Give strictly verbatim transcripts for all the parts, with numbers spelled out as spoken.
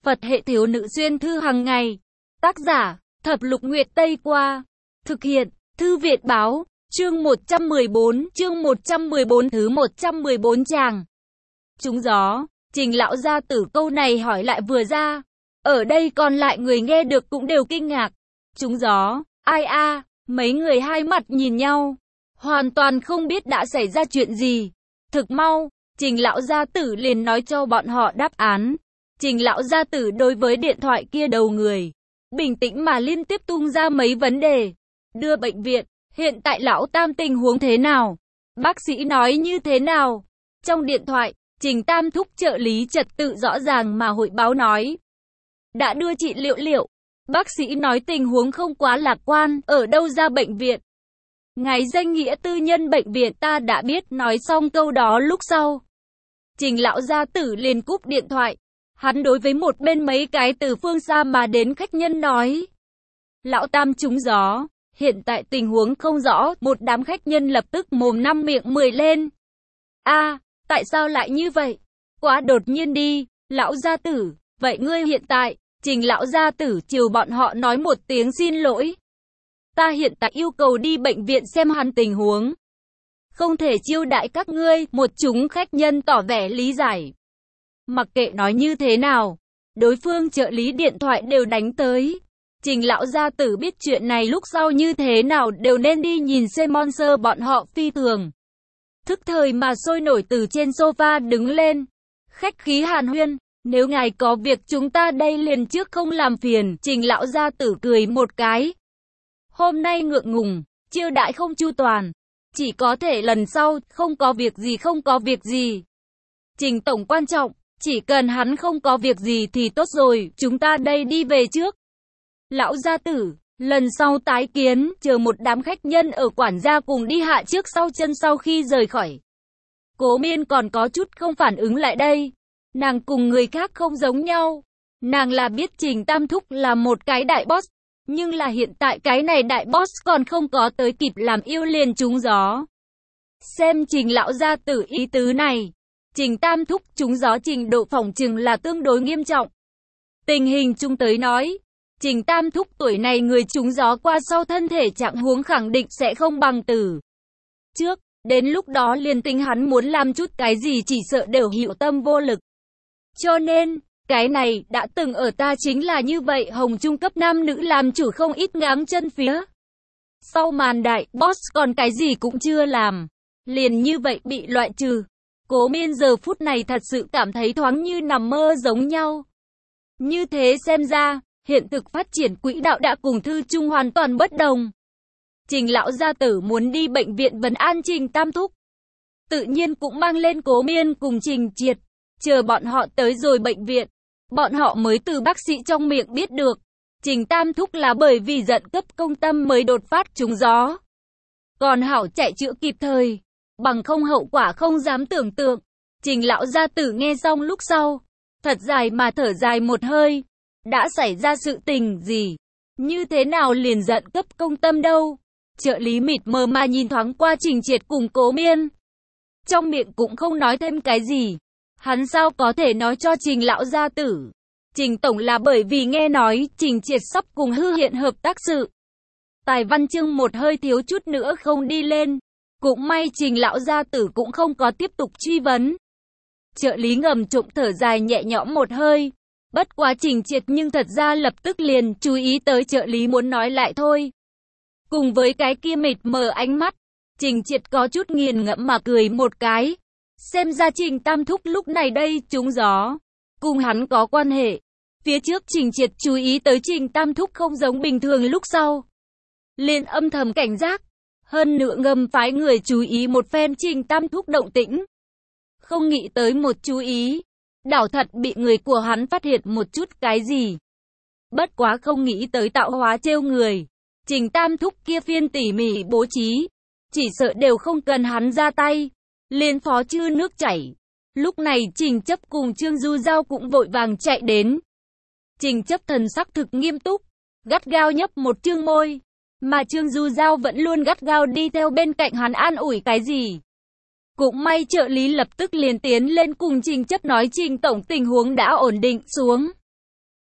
Phật hệ thiếu nữ xuyên thư hàng ngày. Tác giả, Thập Lục Nguyệt Tây Qua. Thực hiện, Thư Viện Báo. Chương một trăm mười bốn, chương một trăm mười bốn thứ một trăm mười bốn tràng. Trúng gió, Trình lão gia tử câu này hỏi lại vừa ra. Ở đây còn lại người nghe được cũng đều kinh ngạc. Trúng gió, ai a, mấy người hai mặt nhìn nhau. Hoàn toàn không biết đã xảy ra chuyện gì. Thực mau, Trình lão gia tử liền nói cho bọn họ đáp án. Trình lão gia tử đối với điện thoại kia đầu người, bình tĩnh mà liên tiếp tung ra mấy vấn đề. Đưa bệnh viện, hiện tại lão tam tình huống thế nào? Bác sĩ nói như thế nào? Trong điện thoại, Trình Tam thúc trợ lý trật tự rõ ràng mà hội báo nói. Đã đưa chị Liệu Liệu. Bác sĩ nói tình huống không quá lạc quan, ở đâu ra bệnh viện. Ngài danh nghĩa tư nhân bệnh viện ta đã biết, nói xong câu đó lúc sau. Trình lão gia tử liền cúp điện thoại. Hắn đối với một bên mấy cái từ phương xa mà đến khách nhân nói. Lão tam trúng gió, hiện tại tình huống không rõ, một đám khách nhân lập tức mồm năm miệng mười lên. A, tại sao lại như vậy? Quá đột nhiên đi, lão gia tử, vậy ngươi hiện tại, Trình lão gia tử chiều bọn họ nói một tiếng xin lỗi. Ta hiện tại yêu cầu đi bệnh viện xem hắn tình huống. Không thể chiêu đãi các ngươi, một chúng khách nhân tỏ vẻ lý giải. Mặc kệ nói như thế nào, đối phương trợ lý điện thoại đều đánh tới. Trình lão gia tử biết chuyện này lúc sau như thế nào đều nên đi nhìn xem Monster bọn họ phi thường. Thức thời mà sôi nổi từ trên sofa đứng lên. Khách khí hàn huyên, nếu ngài có việc chúng ta đây liền trước không làm phiền. Trình lão gia tử cười một cái. Hôm nay ngượng ngùng, chiêu đãi không chu toàn. Chỉ có thể lần sau, không có việc gì không có việc gì. Trình tổng quan trọng. Chỉ cần hắn không có việc gì thì tốt rồi, chúng ta đây đi về trước. Lão gia tử, lần sau tái kiến, chờ một đám khách nhân ở quản gia cùng đi hạ trước sau chân sau khi rời khỏi. Cố Miên còn có chút không phản ứng lại đây. Nàng cùng người khác không giống nhau. Nàng là biết Trình Tam thúc là một cái đại boss, nhưng là hiện tại cái này đại boss còn không có tới kịp làm yêu liền trúng gió. Xem Trình lão gia tử ý tứ này. Trình Tam thúc trúng gió trình độ phỏng chừng là tương đối nghiêm trọng. Tình hình chung tới nói, Trình Tam thúc tuổi này người trúng gió qua sau thân thể trạng huống khẳng định sẽ không bằng từ trước, đến lúc đó liền tính hắn muốn làm chút cái gì chỉ sợ đều hữu tâm vô lực. Cho nên, cái này đã từng ở ta chính là như vậy, hồng trung cấp nam nữ làm chủ không ít ngáng chân phía. Sau màn đại, boss còn cái gì cũng chưa làm, liền như vậy bị loại trừ. Cố Miên giờ phút này thật sự cảm thấy thoáng như nằm mơ giống nhau. Như thế xem ra, hiện thực phát triển quỹ đạo đã cùng thư chung hoàn toàn bất đồng. Trình lão gia tử muốn đi bệnh viện vấn an Trình Tam thúc. Tự nhiên cũng mang lên Cố Miên cùng Trình Triệt. Chờ bọn họ tới rồi bệnh viện, bọn họ mới từ bác sĩ trong miệng biết được. Trình Tam thúc là bởi vì giận cấp công tâm mới đột phát trúng gió. Còn hảo chạy chữa kịp thời. Bằng không hậu quả không dám tưởng tượng. Trình lão gia tử nghe xong lúc sau, thật dài mà thở dài một hơi. Đã xảy ra sự tình gì? Như thế nào liền giận cấp công tâm đâu? Trợ lý mịt mờ mà nhìn thoáng qua Trình Triệt cùng Cố Miên. Trong miệng cũng không nói thêm cái gì. Hắn sao có thể nói cho Trình lão gia tử? Trình tổng là bởi vì nghe nói Trình Triệt sắp cùng Hư Hiện hợp tác sự. Tài văn chương một hơi thiếu chút nữa không đi lên. Cũng may Trình lão gia tử cũng không có tiếp tục truy vấn. Trợ lý ngầm trộm thở dài nhẹ nhõm một hơi. Bất quá Trình Triệt nhưng thật ra lập tức liền chú ý tới trợ lý muốn nói lại thôi. Cùng với cái kia mịt mờ ánh mắt, Trình Triệt có chút nghiền ngẫm mà cười một cái. Xem ra Trình Tam thúc lúc này đây trúng gió, cùng hắn có quan hệ. Phía trước Trình Triệt chú ý tới Trình Tam thúc không giống bình thường, lúc sau liền âm thầm cảnh giác. Hơn nữa ngầm phái người chú ý một phen Trình Tam thúc động tĩnh. Không nghĩ tới một chú ý, đảo thật bị người của hắn phát hiện một chút cái gì. Bất quá không nghĩ tới tạo hóa trêu người. Trình Tam thúc kia phiên tỉ mỉ bố trí, chỉ sợ đều không cần hắn ra tay. Liên phó chư nước chảy. Lúc này Trình Chấp cùng Trương Du Giao cũng vội vàng chạy đến. Trình Chấp thần sắc thực nghiêm túc, gắt gao nhấp một trương môi. Mà Trương Du Giao vẫn luôn gắt gao đi theo bên cạnh hắn an ủi cái gì. Cũng may trợ lý lập tức liền tiến lên cùng Trình Chấp nói Trình tổng tình huống đã ổn định xuống.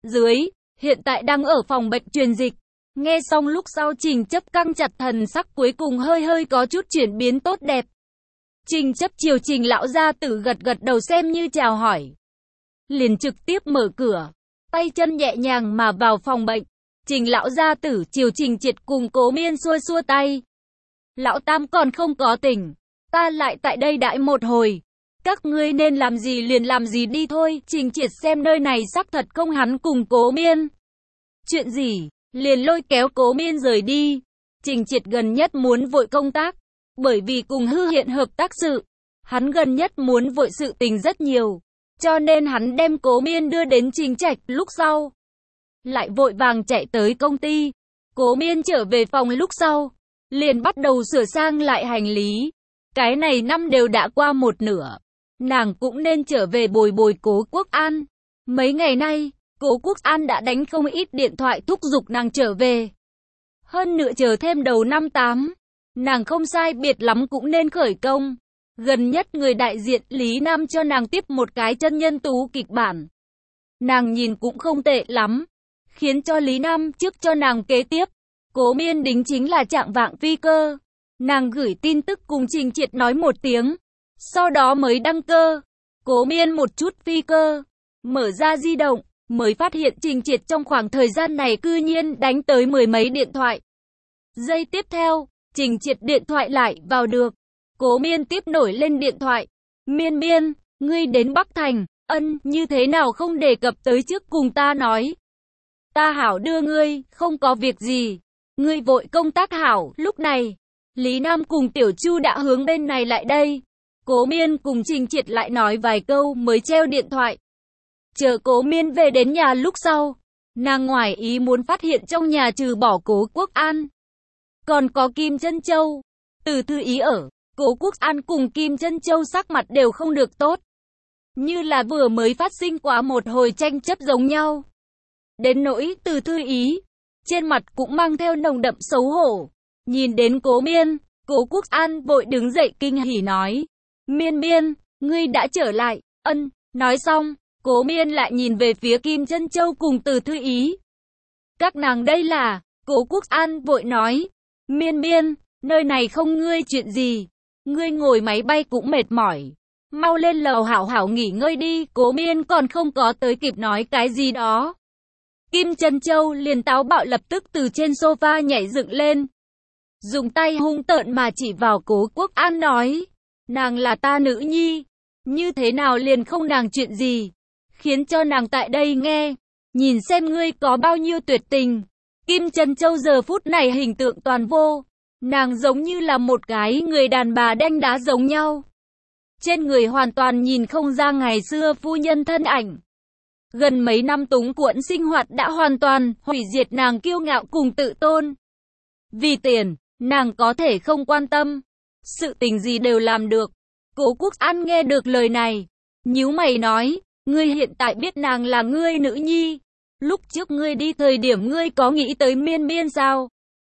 dưới, hiện tại đang ở phòng bệnh truyền dịch. Nghe xong lúc sau Trình Chấp căng chặt thần sắc cuối cùng hơi hơi có chút chuyển biến tốt đẹp. Trình Chấp chiều Trình lão gia tử gật gật đầu xem như chào hỏi. Liền trực tiếp mở cửa, tay chân nhẹ nhàng mà vào phòng bệnh. Trình lão gia tử chiều Trình Triệt cùng Cố Miên xua xua tay. Lão Tam còn không có tỉnh, ta lại tại đây đãi một hồi. Các ngươi nên làm gì liền làm gì đi thôi. Trình Triệt xem nơi này xác thật không hắn cùng Cố Miên. Chuyện gì, liền lôi kéo Cố Miên rời đi. Trình Triệt gần nhất muốn vội công tác, bởi vì cùng Hư Hiện hợp tác sự, hắn gần nhất muốn vội sự tình rất nhiều, cho nên hắn đem Cố Miên đưa đến Trình Trạch, lúc sau lại vội vàng chạy tới công ty. Cố Miên trở về phòng lúc sau, liền bắt đầu sửa sang lại hành lý. Cái này năm đều đã qua một nửa, nàng cũng nên trở về bồi bồi Cố Quốc An. Mấy ngày nay, Cố Quốc An đã đánh không ít điện thoại thúc giục nàng trở về. Hơn nữa chờ thêm đầu năm tám, nàng không sai biệt lắm cũng nên khởi công. Gần nhất người đại diện Lý Nam cho nàng tiếp một cái chân nhân tú kịch bản. Nàng nhìn cũng không tệ lắm, khiến cho Lý Nam trước cho nàng kế tiếp. Cố Miên đính chính là trạng vạng phi cơ. Nàng gửi tin tức cùng Trình Triệt nói một tiếng, sau đó mới đăng cơ. Cố Miên một chút phi cơ, mở ra di động, mới phát hiện Trình Triệt trong khoảng thời gian này cư nhiên đánh tới mười mấy điện thoại. Giây tiếp theo, Trình Triệt điện thoại lại vào được. Cố Miên tiếp nổi lên điện thoại. Miên Miên, ngươi đến Bắc Thành, ân, như thế nào không đề cập tới trước cùng ta nói. Ta hảo đưa ngươi, không có việc gì. Ngươi vội công tác hảo. Lúc này, Lý Nam cùng Tiểu Chu đã hướng bên này lại đây. Cố Miên cùng Trình Triệt lại nói vài câu mới treo điện thoại. Chờ Cố Miên về đến nhà lúc sau, nàng ngoài ý muốn phát hiện trong nhà trừ bỏ Cố Quốc An, còn có Kim Trân Châu. Từ Thư Ý ở, Cố Quốc An cùng Kim Trân Châu sắc mặt đều không được tốt, như là vừa mới phát sinh quá một hồi tranh chấp giống nhau. Đến nỗi Từ Thư Ý, trên mặt cũng mang theo nồng đậm xấu hổ. Nhìn đến Cố Miên, Cố Quốc An vội đứng dậy kinh hỉ nói. Miên Miên, ngươi đã trở lại, ân, nói xong, Cố Miên lại nhìn về phía Kim Trân Châu cùng Từ Thư Ý. Các nàng đây là, Cố Quốc An vội nói. Miên Miên, nơi này không ngươi chuyện gì, ngươi ngồi máy bay cũng mệt mỏi, mau lên lầu hảo hảo nghỉ ngơi đi. Cố Miên còn không có tới kịp nói cái gì đó, Kim Trân Châu liền táo bạo lập tức từ trên sofa nhảy dựng lên, dùng tay hung tợn mà chỉ vào Cố Quốc An nói. Nàng là ta nữ nhi, như thế nào liền không nàng chuyện gì, khiến cho nàng tại đây nghe, nhìn xem ngươi có bao nhiêu tuyệt tình. Kim Trân Châu giờ phút này hình tượng toàn vô, nàng giống như là một cái người đàn bà đanh đá giống nhau. Trên người hoàn toàn nhìn không ra ngày xưa phu nhân thân ảnh. Gần mấy năm túng quẫn sinh hoạt đã hoàn toàn hủy diệt nàng kiêu ngạo cùng tự tôn. Vì tiền, nàng có thể không quan tâm, sự tình gì đều làm được. Cố Quốc An nghe được lời này, nhíu mày nói, ngươi hiện tại biết nàng là ngươi nữ nhi, lúc trước ngươi đi thời điểm ngươi có nghĩ tới Miên Miên sao?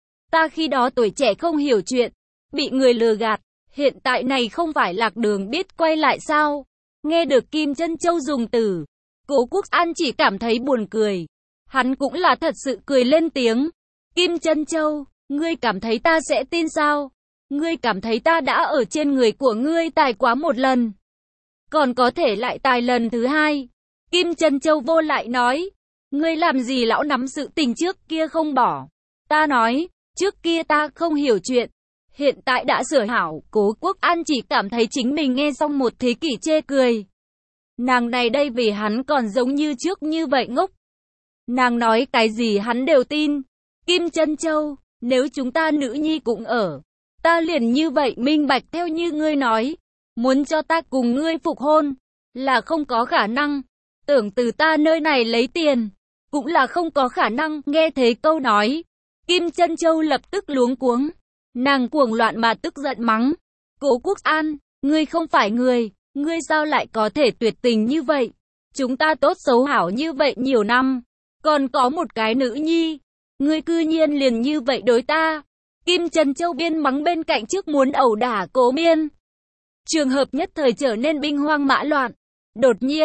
Ta khi đó tuổi trẻ không hiểu chuyện, bị người lừa gạt, hiện tại này không phải lạc đường biết quay lại sao? Nghe được Kim Trân Châu dùng từ, Cố Quốc An chỉ cảm thấy buồn cười, hắn cũng là thật sự cười lên tiếng. Kim Trân Châu, ngươi cảm thấy ta sẽ tin sao? Ngươi cảm thấy ta đã ở trên người của ngươi tài quá một lần, còn có thể lại tài lần thứ hai? Kim Trân Châu vô lại nói, ngươi làm gì lão nắm sự tình trước kia không bỏ? Ta nói, trước kia ta không hiểu chuyện, hiện tại đã sửa hảo. Cố Quốc An chỉ cảm thấy chính mình nghe xong một thế kỷ chê cười. Nàng này đây vì hắn còn giống như trước như vậy ngốc. Nàng nói cái gì hắn đều tin. Kim Trân Châu, nếu chúng ta nữ nhi cũng ở, ta liền như vậy minh bạch theo như ngươi nói, muốn cho ta cùng ngươi phục hôn, là không có khả năng. Tưởng từ ta nơi này lấy tiền, cũng là không có khả năng. Nghe thấy câu nói, Kim Trân Châu lập tức luống cuống, nàng cuồng loạn mà tức giận mắng. Cố Quốc An, ngươi không phải người, ngươi sao lại có thể tuyệt tình như vậy? Chúng ta tốt xấu hảo như vậy nhiều năm, còn có một cái nữ nhi, ngươi cư nhiên liền như vậy đối ta. Kim Trân Châu biên mắng bên cạnh trước muốn ẩu đả Cố Miên. Trường hợp nhất thời trở nên binh hoang mã loạn. Đột nhiên,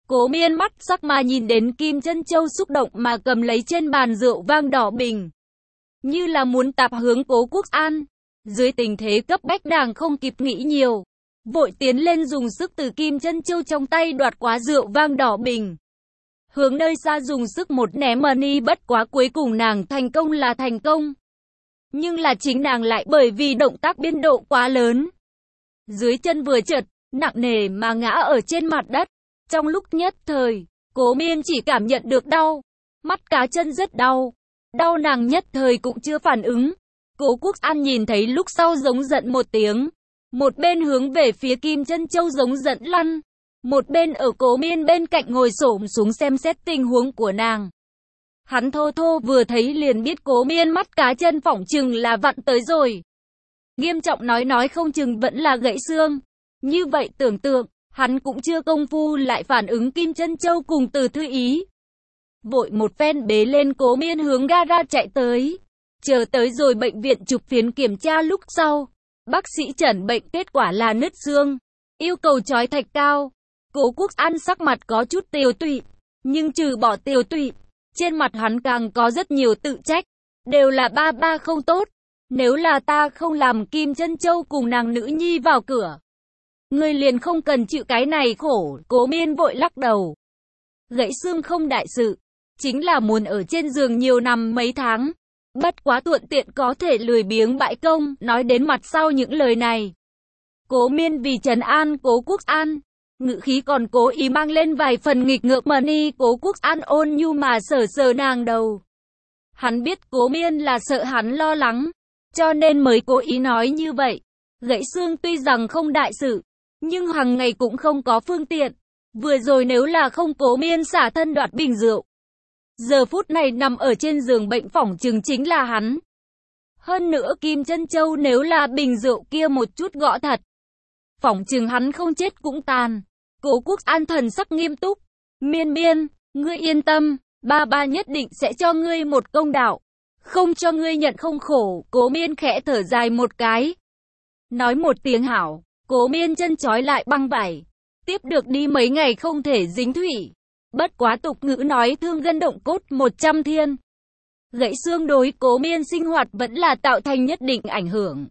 Cố Miên mắt sắc mà nhìn đến Kim Chân Châu xúc động mà cầm lấy trên bàn rượu vang đỏ bình, như là muốn tạp hướng Cố Quốc An. Dưới tình thế cấp bách nàng không kịp nghĩ nhiều, vội tiến lên dùng sức từ Kim Chân Châu trong tay đoạt quá rượu vang đỏ bình, hướng nơi xa dùng sức một ném money. Bất quá cuối cùng nàng thành công là thành công, nhưng là chính nàng lại bởi vì động tác biên độ quá lớn, dưới chân vừa trượt, nặng nề mà ngã ở trên mặt đất. Trong lúc nhất thời, Cố Miên chỉ cảm nhận được đau, mắt cá chân rất đau, đau nàng nhất thời cũng chưa phản ứng. Cố Quốc An nhìn thấy lúc sau giống giận một tiếng, một bên hướng về phía Kim Chân Châu giống giận lăn, một bên ở Cố Miên bên cạnh ngồi xổm xuống xem xét tình huống của nàng. Hắn thô thô vừa thấy liền biết Cố Miên mắt cá chân phỏng chừng là vặn tới rồi. Nghiêm trọng nói nói không chừng vẫn là gãy xương. Như vậy tưởng tượng, hắn cũng chưa công phu lại phản ứng Kim Chân Châu cùng Từ Thư Ý. Vội một phen bế lên Cố Miên hướng gara chạy tới. Chờ tới rồi bệnh viện chụp phiến kiểm tra lúc sau, bác sĩ chẩn bệnh kết quả là nứt xương, yêu cầu chói thạch cao. Cố Quốc An sắc mặt có chút tiều tụy, nhưng trừ bỏ tiều tụy, trên mặt hắn càng có rất nhiều tự trách, đều là ba ba không tốt. Nếu là ta không làm Kim Chân Châu cùng nàng nữ nhi vào cửa, ngươi liền không cần chịu cái này khổ. Cố Miên vội lắc đầu. Gãy xương không đại sự, chính là muốn ở trên giường nhiều năm mấy tháng. Bất quá thuận tiện có thể lười biếng bãi công. Nói đến mặt sau những lời này, Cố Miên vì trấn an Cố Quốc An, ngữ khí còn cố ý mang lên vài phần nghịch ngợm money. Cố Quốc An ôn nhu mà sờ sờ nàng đầu. Hắn biết Cố Miên là sợ hắn lo lắng, cho nên mới cố ý nói như vậy. Gãy xương tuy rằng không đại sự, nhưng hàng ngày cũng không có phương tiện. Vừa rồi nếu là không Cố Miên xả thân đoạt bình rượu, giờ phút này nằm ở trên giường bệnh phỏng chừng chính là hắn. Hơn nữa Kim Chân Châu nếu là bình rượu kia một chút gõ thật, phỏng chừng hắn không chết cũng tàn. Cố Quốc An thần sắc nghiêm túc. Miên Miên, ngươi yên tâm, ba ba nhất định sẽ cho ngươi một công đạo, không cho ngươi nhận không khổ. Cố Miên khẽ thở dài một cái, nói một tiếng hảo. Cố Miên chân trói lại băng vải, tiếp được đi mấy ngày không thể dính thủy. Bất quá tục ngữ nói thương gân động cốt một trăm thiên. Gãy xương đối Cố Miên sinh hoạt vẫn là tạo thành nhất định ảnh hưởng.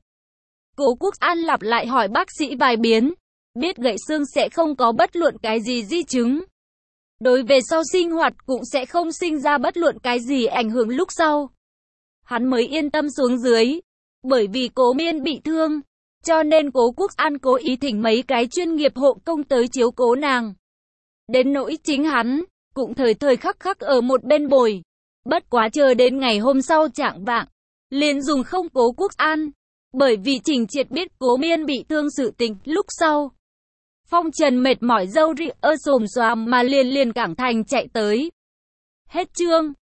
Cố Quốc An lặp lại hỏi bác sĩ vài biến, biết gãy xương sẽ không có bất luận cái gì di chứng. Đối về sau sinh hoạt cũng sẽ không sinh ra bất luận cái gì ảnh hưởng lúc sau. Hắn mới yên tâm xuống dưới. Bởi vì Cố Miên bị thương, cho nên Cố Quốc An cố ý thỉnh mấy cái chuyên nghiệp hộ công tới chiếu cố nàng. Đến nỗi chính hắn, cũng thời thời khắc khắc ở một bên bồi. Bất quá chờ đến ngày hôm sau chạng vạng, liền dùng không Cố Quốc An. Bởi vì Trình Triệt biết Cố Miên bị thương sự tình lúc sau, phong trần mệt mỏi râu ri ơ xồm xoàm mà liền liền cảng thành chạy tới. Hết chương.